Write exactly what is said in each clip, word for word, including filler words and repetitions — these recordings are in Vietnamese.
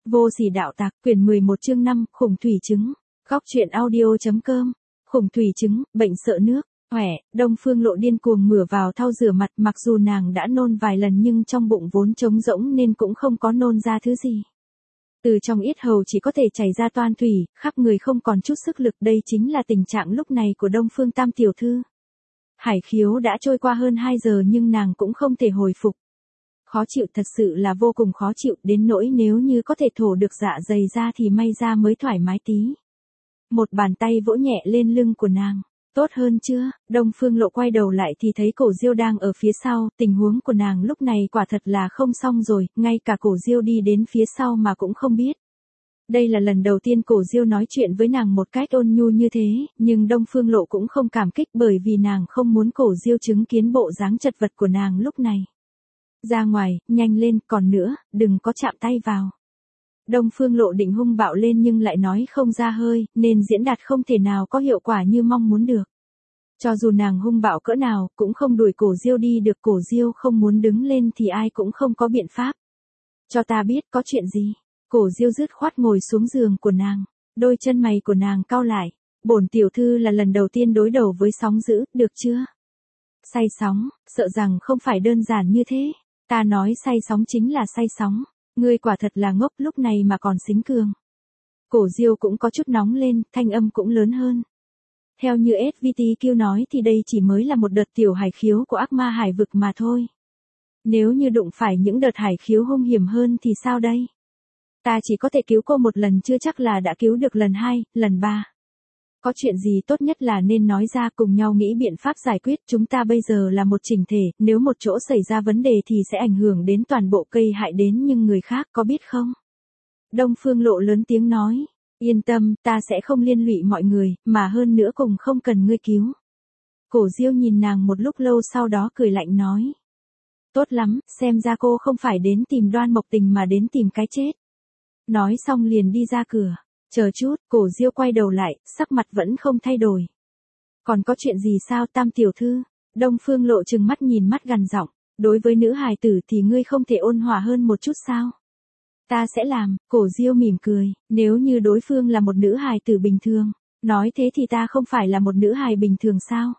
Vô sỉ đạo tặc, quyển mười một chương năm, khủng thủy chứng. Góc truyện audio.com. Khủng thủy chứng, bệnh sợ nước. Khỏe, Đông Phương Lộ điên cuồng mửa vào thau rửa mặt, mặc dù nàng đã nôn vài lần nhưng trong bụng vốn trống rỗng nên cũng không có nôn ra thứ gì. Từ trong yết hầu chỉ có thể chảy ra toan thủy, khắp người không còn chút sức lực, đây chính là tình trạng lúc này của Đông Phương Tam tiểu thư. Hải khiếu đã trôi qua hơn hai giờ nhưng nàng cũng không thể hồi phục. Khó chịu, thật sự là vô cùng khó chịu, đến nỗi nếu như có thể thổ được dạ dày ra thì may ra mới thoải mái tí. Một bàn tay vỗ nhẹ lên lưng của nàng. Tốt hơn chưa? Đông Phương Lộ quay đầu lại thì thấy Cổ Diêu đang ở phía sau, tình huống của nàng lúc này quả thật là không xong rồi, ngay cả Cổ Diêu đi đến phía sau mà cũng không biết. Đây là lần đầu tiên Cổ Diêu nói chuyện với nàng một cách ôn nhu như thế, nhưng Đông Phương Lộ cũng không cảm kích bởi vì nàng không muốn Cổ Diêu chứng kiến bộ dáng chật vật của nàng lúc này. Ra ngoài, nhanh lên, còn nữa, đừng có chạm tay vào. Đông Phương Lộ định hung bạo lên nhưng lại nói không ra hơi, nên diễn đạt không thể nào có hiệu quả như mong muốn được. Cho dù nàng hung bạo cỡ nào, cũng không đuổi Cổ Diêu đi được, Cổ Diêu không muốn đứng lên thì ai cũng không có biện pháp. Cho ta biết có chuyện gì. Cổ Diêu dứt khoát ngồi xuống giường của nàng, đôi chân mày của nàng cau lại. Bổn tiểu thư là lần đầu tiên đối đầu với sóng dữ, được chưa? Say sóng, sợ rằng không phải đơn giản như thế. Ta nói say sóng chính là say sóng. Ngươi quả thật là ngốc, lúc này mà còn xính cường. Cổ Diêu cũng có chút nóng lên, thanh âm cũng lớn hơn. Theo như ét vê tê quy nói thì đây chỉ mới là một đợt tiểu hải khiếu của ác ma hải vực mà thôi. Nếu như đụng phải những đợt hải khiếu hung hiểm hơn thì sao đây? Ta chỉ có thể cứu cô một lần, chưa chắc là đã cứu được lần hai, lần ba. Có chuyện gì tốt nhất là nên nói ra, cùng nhau nghĩ biện pháp giải quyết, chúng ta bây giờ là một chỉnh thể, nếu một chỗ xảy ra vấn đề thì sẽ ảnh hưởng đến toàn bộ, cây hại đến nhưng người khác, có biết không? Đông Phương Lộ lớn tiếng nói, yên tâm, ta sẽ không liên lụy mọi người, mà hơn nữa cùng không cần ngươi cứu. Cổ Diêu nhìn nàng một lúc lâu sau đó cười lạnh nói. Tốt lắm, xem ra cô không phải đến tìm Đoan Mộc Tình mà đến tìm cái chết. Nói xong liền đi ra cửa. Chờ chút, Cổ Diêu quay đầu lại, sắc mặt vẫn không thay đổi. Còn có chuyện gì sao Tam tiểu thư? Đông Phương Lộ trừng mắt nhìn mắt gằn giọng, đối với nữ hài tử thì ngươi không thể ôn hòa hơn một chút sao? Ta sẽ làm. Cổ Diêu mỉm cười, nếu như đối phương là một nữ hài tử bình thường, nói thế thì ta không phải là một nữ hài bình thường sao?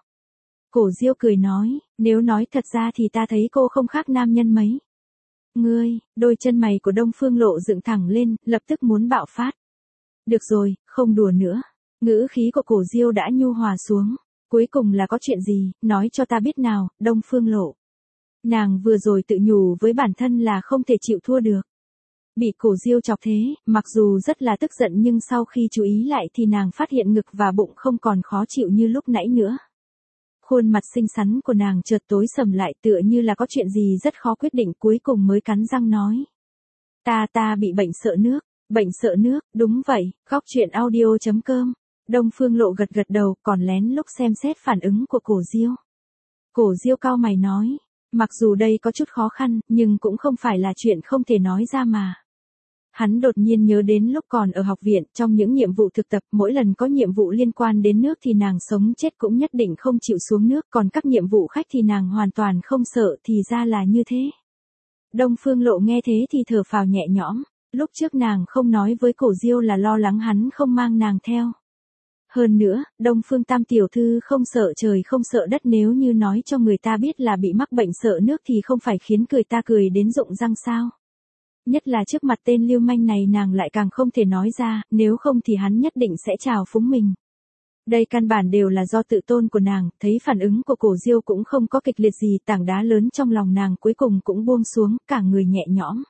Cổ Diêu cười nói, nếu nói thật ra thì ta thấy cô không khác nam nhân mấy. Ngươi, đôi chân mày của Đông Phương Lộ dựng thẳng lên, lập tức muốn bạo phát. Được rồi, không đùa nữa. Ngữ khí của Cổ Diêu đã nhu hòa xuống. Cuối cùng là có chuyện gì, nói cho ta biết nào, Đông Phương Lộ. Nàng vừa rồi tự nhủ với bản thân là không thể chịu thua được. Bị Cổ Diêu chọc thế, mặc dù rất là tức giận nhưng sau khi chú ý lại thì nàng phát hiện ngực và bụng không còn khó chịu như lúc nãy nữa. Khuôn mặt xinh xắn của nàng chợt tối sầm lại, tựa như là có chuyện gì rất khó quyết định, cuối cùng mới cắn răng nói. Ta ta bị bệnh sợ nước. Bệnh sợ nước, đúng vậy, góc truyện audio.com. Đông Phương Lộ gật gật đầu, còn lén lúc xem xét phản ứng của Cổ Diêu. Cổ Diêu cau mày nói, mặc dù đây có chút khó khăn, nhưng cũng không phải là chuyện không thể nói ra mà. Hắn đột nhiên nhớ đến lúc còn ở học viện, trong những nhiệm vụ thực tập, mỗi lần có nhiệm vụ liên quan đến nước thì nàng sống chết cũng nhất định không chịu xuống nước, còn các nhiệm vụ khách thì nàng hoàn toàn không sợ, thì ra là như thế. Đông Phương Lộ nghe thế thì thở phào nhẹ nhõm. Lúc trước nàng không nói với Cổ Diêu là lo lắng hắn không mang nàng theo. Hơn nữa, Đông Phương Tam tiểu thư không sợ trời không sợ đất, nếu như nói cho người ta biết là bị mắc bệnh sợ nước thì không phải khiến người ta cười đến rụng răng sao. Nhất là trước mặt tên lưu manh này nàng lại càng không thể nói ra, nếu không thì hắn nhất định sẽ trào phúng mình. Đây căn bản đều là do tự tôn của nàng, thấy phản ứng của Cổ Diêu cũng không có kịch liệt gì, tảng đá lớn trong lòng nàng cuối cùng cũng buông xuống, cả người nhẹ nhõm.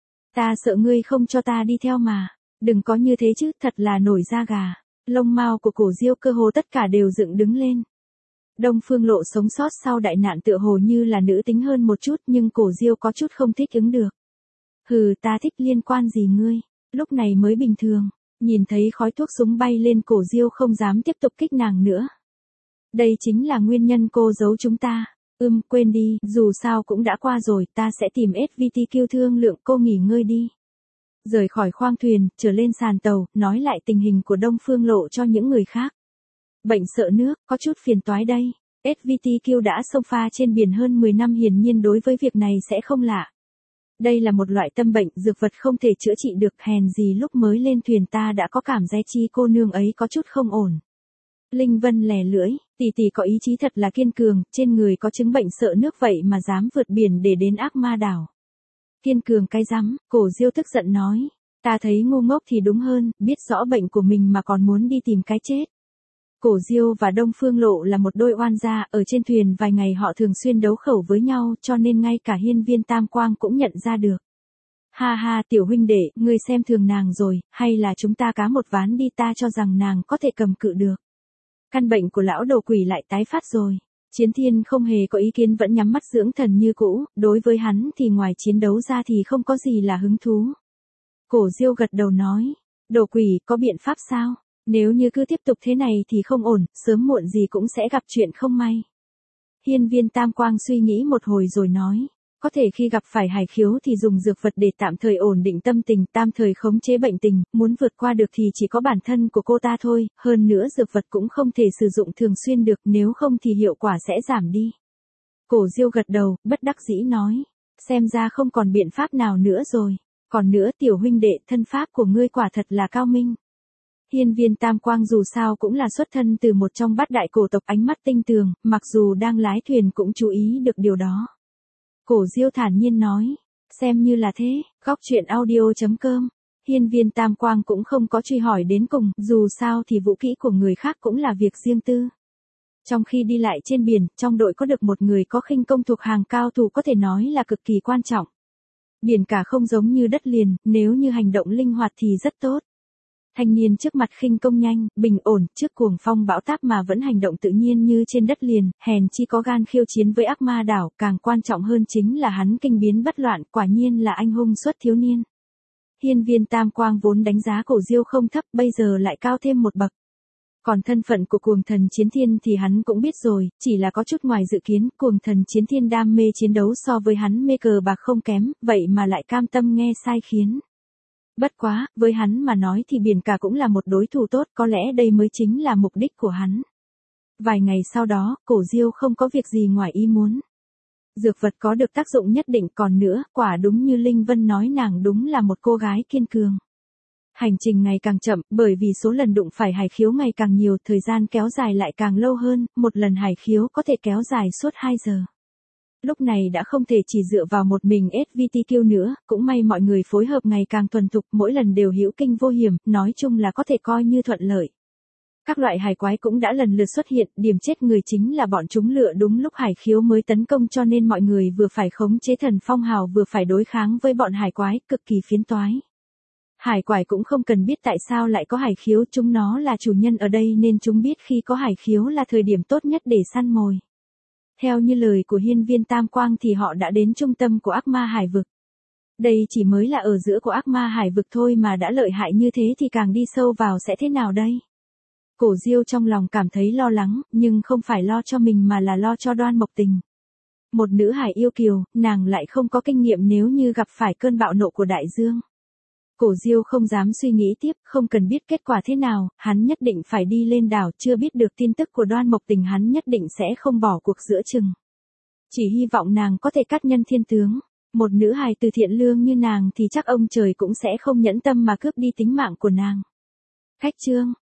Ta sợ ngươi không cho ta đi theo mà. Đừng có như thế chứ, thật là nổi da gà. Lông mao của Cổ Diêu cơ hồ tất cả đều dựng đứng lên. Đông Phương Lộ sống sót sau đại nạn tựa hồ như là nữ tính hơn một chút, nhưng Cổ Diêu có chút không thích ứng được. Hừ, ta thích liên quan gì ngươi, lúc này mới bình thường. Nhìn thấy khói thuốc súng bay lên, Cổ Diêu không dám tiếp tục kích nàng nữa. Đây chính là nguyên nhân cô giấu chúng ta. Ừm, quên đi, dù sao cũng đã qua rồi, ta sẽ tìm ét vê tê quy thương lượng, cô nghỉ ngơi đi. Rời khỏi khoang thuyền, trở lên sàn tàu, nói lại tình hình của Đông Phương Lộ cho những người khác. Bệnh sợ nước, có chút phiền toái đây. ét vê tê quy đã xông pha trên biển hơn mười năm, hiển nhiên đối với việc này sẽ không lạ. Đây là một loại tâm bệnh, dược vật không thể chữa trị được, hèn gì lúc mới lên thuyền ta đã có cảm giác chi cô nương ấy có chút không ổn. Linh Vân lè lưỡi, tỷ tỷ có ý chí thật là kiên cường, trên người có chứng bệnh sợ nước vậy mà dám vượt biển để đến Ác Ma đảo. Kiên cường cái rắm, Cổ Diêu tức giận nói, ta thấy ngu ngốc thì đúng hơn, biết rõ bệnh của mình mà còn muốn đi tìm cái chết. Cổ Diêu và Đông Phương Lộ là một đôi oan gia, ở trên thuyền vài ngày họ thường xuyên đấu khẩu với nhau cho nên ngay cả hiên viên Tam Quang cũng nhận ra được. Ha ha tiểu huynh đệ, ngươi xem thường nàng rồi, hay là chúng ta cá một ván đi, ta cho rằng nàng có thể cầm cự được. Căn bệnh của lão đầu quỷ lại tái phát rồi. Chiến Thiên không hề có ý kiến, vẫn nhắm mắt dưỡng thần như cũ, đối với hắn thì ngoài chiến đấu ra thì không có gì là hứng thú. Cổ Diêu gật đầu nói, đồ quỷ có biện pháp sao? Nếu như cứ tiếp tục thế này thì không ổn, sớm muộn gì cũng sẽ gặp chuyện không may. Hiên viên Tam Quang suy nghĩ một hồi rồi nói, có thể khi gặp phải hải khiếu thì dùng dược vật để tạm thời ổn định tâm tình, tạm thời khống chế bệnh tình, muốn vượt qua được thì chỉ có bản thân của cô ta thôi, hơn nữa dược vật cũng không thể sử dụng thường xuyên được, nếu không thì hiệu quả sẽ giảm đi. Cổ Diêu gật đầu, bất đắc dĩ nói, xem ra không còn biện pháp nào nữa rồi, còn nữa tiểu huynh đệ, thân pháp của ngươi quả thật là cao minh. Hiên viên Tam Quang dù sao cũng là xuất thân từ một trong bát đại cổ tộc, ánh mắt tinh tường, mặc dù đang lái thuyền cũng chú ý được điều đó. Cổ Diêu thản nhiên nói, xem như là thế, góc truyện audio chấm com. Hiên viên Tam Quang cũng không có truy hỏi đến cùng, dù sao thì vũ kỹ của người khác cũng là việc riêng tư. Trong khi đi lại trên biển, trong đội có được một người có khinh công thuộc hàng cao thủ có thể nói là cực kỳ quan trọng. Biển cả không giống như đất liền, nếu như hành động linh hoạt thì rất tốt. Thanh niên trước mặt khinh công nhanh, bình ổn, trước cuồng phong bão táp mà vẫn hành động tự nhiên như trên đất liền, hèn chi có gan khiêu chiến với Ác Ma đảo, càng quan trọng hơn chính là hắn kinh biến bất loạn, quả nhiên là anh hùng xuất thiếu niên. Hiên viên Tam Quang vốn đánh giá Cổ Diêu không thấp, bây giờ lại cao thêm một bậc. Còn thân phận của cuồng thần Chiến Thiên thì hắn cũng biết rồi, chỉ là có chút ngoài dự kiến, cuồng thần Chiến Thiên đam mê chiến đấu so với hắn mê cờ bạc không kém, vậy mà lại cam tâm nghe sai khiến. Bất quá, với hắn mà nói thì biển cả cũng là một đối thủ tốt, có lẽ đây mới chính là mục đích của hắn. Vài ngày sau đó, Cổ Diêu không có việc gì ngoài ý muốn. Dược vật có được tác dụng nhất định, còn nữa, quả đúng như Linh Vân nói, nàng đúng là một cô gái kiên cường. Hành trình ngày càng chậm, bởi vì số lần đụng phải hải khiếu ngày càng nhiều, thời gian kéo dài lại càng lâu hơn, một lần hải khiếu có thể kéo dài suốt hai giờ. Lúc này đã không thể chỉ dựa vào một mình ét vê tê Q nữa, cũng may mọi người phối hợp ngày càng thuần thục, mỗi lần đều hữu kinh vô hiểm, nói chung là có thể coi như thuận lợi. Các loại hải quái cũng đã lần lượt xuất hiện, điểm chết người chính là bọn chúng lựa đúng lúc hải khiếu mới tấn công, cho nên mọi người vừa phải khống chế thần phong hào vừa phải đối kháng với bọn hải quái, cực kỳ phiến toái. Hải quái cũng không cần biết tại sao lại có hải khiếu, chúng nó là chủ nhân ở đây nên chúng biết khi có hải khiếu là thời điểm tốt nhất để săn mồi. Theo như lời của hiên viên Tam Quang thì họ đã đến trung tâm của Ác Ma hải vực. Đây chỉ mới là ở giữa của Ác Ma hải vực thôi mà đã lợi hại như thế thì càng đi sâu vào sẽ thế nào đây? Cổ Diêu trong lòng cảm thấy lo lắng, nhưng không phải lo cho mình mà là lo cho Đoan Mộc Tình. Một nữ hải yêu kiều, nàng lại không có kinh nghiệm nếu như gặp phải cơn bạo nộ của đại dương. Cổ Diêu không dám suy nghĩ tiếp, không cần biết kết quả thế nào, hắn nhất định phải đi lên đảo, chưa biết được tin tức của Đoan Mộc Tình hắn nhất định sẽ không bỏ cuộc giữa chừng. Chỉ hy vọng nàng có thể cắt nhân thiên tướng, một nữ hài từ thiện lương như nàng thì chắc ông trời cũng sẽ không nhẫn tâm mà cướp đi tính mạng của nàng. Khách chương